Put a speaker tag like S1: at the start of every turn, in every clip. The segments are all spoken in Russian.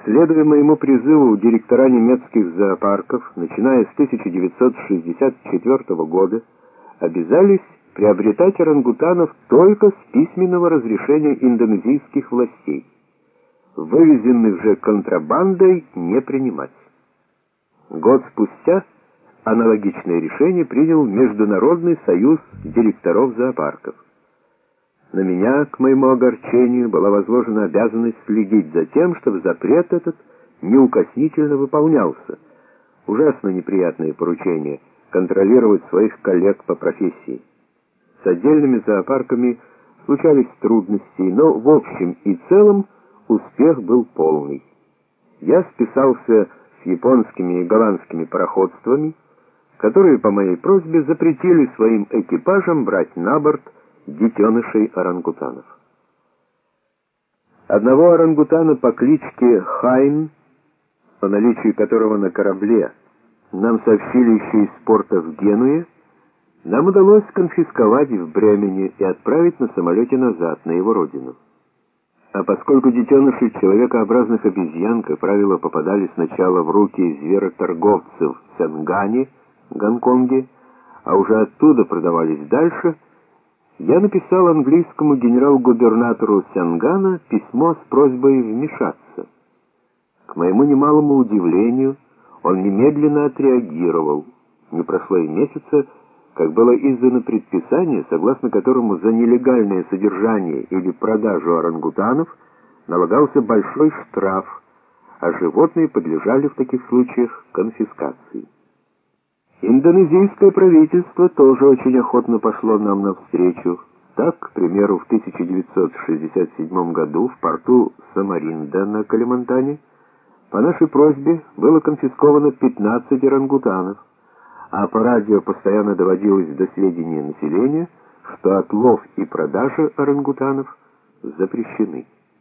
S1: Следуя моему призыву, директора немецких зоопарков, начиная с 1964 года, обязались приобретать орангутанов только с письменного разрешения индонезийских властей. Вывезенных же контрабандой не принимать. Год спустя аналогичное решение принял Международный союз директоров зоопарков. На меня, к моему огорчению, была возложена обязанность следить за тем, чтобы запрет этот неукоснительно выполнялся. Ужасно неприятное поручение — контролировать своих коллег по профессии. С отдельными зоопарками случались трудности, но в общем и целом успех был полный. Я списался с японскими и голландскими пароходствами, которые по моей просьбе запретили своим экипажам брать на борт детенышей орангутанов. Одного орангутана по кличке Хайн, о наличии которого на корабле нам сообщили еще из порта в Генуе, нам удалось конфисковать в Бремене и отправить на самолете назад, на его родину. А поскольку детеныши человекообразных обезьян, как правило, попадали сначала в руки звероторговцев в Сянгане, Гонконге, а уже оттуда продавались дальше, я написал английскому генерал-губернатору Сянгана письмо с просьбой вмешаться. К моему немалому удивлению, он немедленно отреагировал. Не прошло и месяца, как было издано предписание, согласно которому за нелегальное содержание или продажу орангутанов налагался большой штраф, а животные подлежали в таких случаях конфискации. Индонезийское правительство тоже очень охотно пошло нам навстречу. Так, к примеру, в 1967 году в порту Самаринда на Калимантане по нашей просьбе было конфисковано 15 орангутанов, а по радио постоянно доводилось до сведения населения, что отлов и продажа орангутанов запрещены.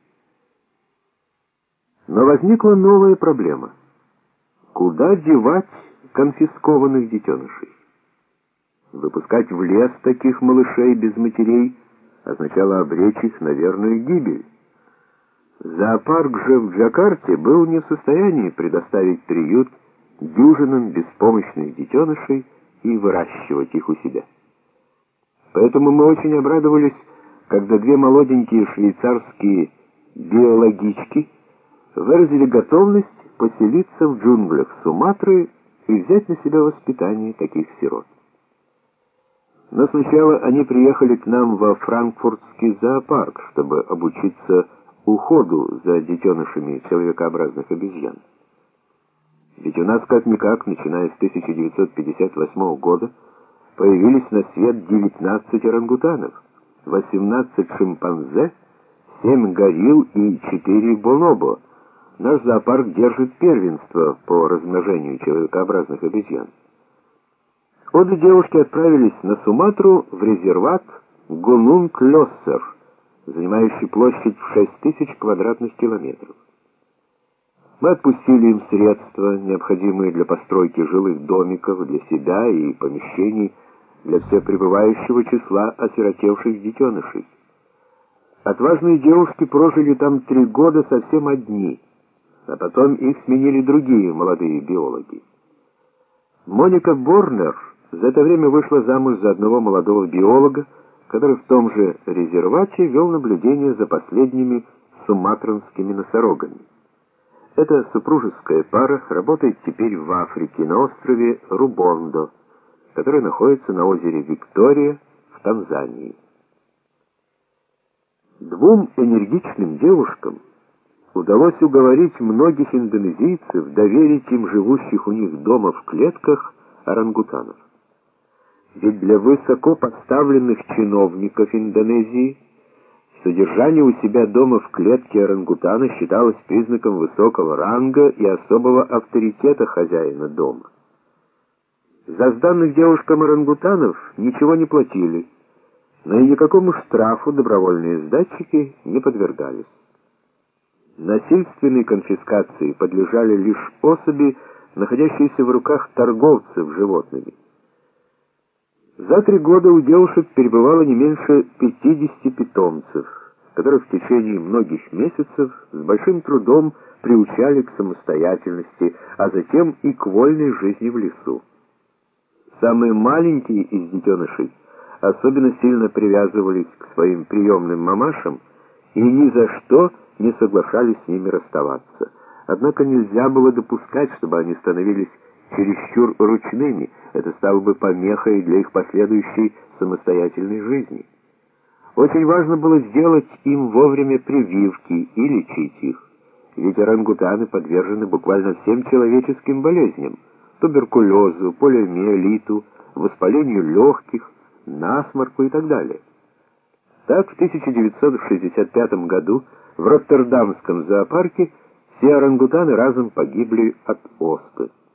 S1: Но возникла новая проблема. Куда девать конфискованных детенышей? Выпускать в лес таких малышей без матерей означало обречь их на верную гибель. Зоопарк же в Джакарте был не в состоянии предоставить приют дюжинам беспомощных детенышей и выращивать их у себя. Поэтому мы очень обрадовались, когда две молоденькие швейцарские биологички выразили готовность поселиться в джунглях Суматры и взять на себя воспитание таких сирот. Но сначала они приехали к нам во франкфуртский зоопарк, чтобы обучиться уходу за детенышами человекообразных обезьян. Ведь у нас как-никак, начиная с 1958 года, появились на свет 19 орангутанов, 18 шимпанзе, 7 горилл и 4 бонобо. Наш зоопарк держит первенство по размножению человекообразных обезьян. Обе девушки отправились на Суматру в резерват Гунунг-Лёссер, занимающий площадь в 6000 квадратных километров. Мы отпустили им средства, необходимые для постройки жилых домиков для себя и помещений для всепребывающего числа осиротевших детенышей. Отважные девушки прожили там 3 года совсем одни, а потом их сменили другие молодые биологи. Моника Борнер за это время вышла замуж за одного молодого биолога, который в том же резервате вел наблюдение за последними суматранскими носорогами. Эта супружеская пара работает теперь в Африке, на острове Рубондо, который находится на озере Виктория в Танзании. Двум энергичным девушкам удалось уговорить многих индонезийцев доверить им живущих у них дома в клетках орангутанов. Ведь для высоко поставленных чиновников Индонезии содержание у себя дома в клетке орангутана считалось признаком высокого ранга и особого авторитета хозяина дома. За сданных девушкам орангутанов ничего не платили, но и никакому штрафу добровольные сдатчики не подвергались. Насильственной конфискации подлежали лишь особи, находящиеся в руках торговцев животными. За 3 года у девушек перебывало не меньше 50 питомцев, которых в течение многих месяцев с большим трудом приучали к самостоятельности, а затем и к вольной жизни в лесу. Самые маленькие из детенышей особенно сильно привязывались к своим приемным мамашам и ни за что не соглашались с ними расставаться. Однако нельзя было допускать, чтобы они становились чересчур ручными, это стало бы помехой для их последующей самостоятельной жизни. Очень важно было сделать им вовремя прививки и лечить их, ведь орангутаны подвержены буквально всем человеческим болезням: туберкулезу, полиомиелиту, воспалению легких, насморку и так далее. Так, в 1965 году в Роттердамском зоопарке все орангутаны разом погибли от оспы.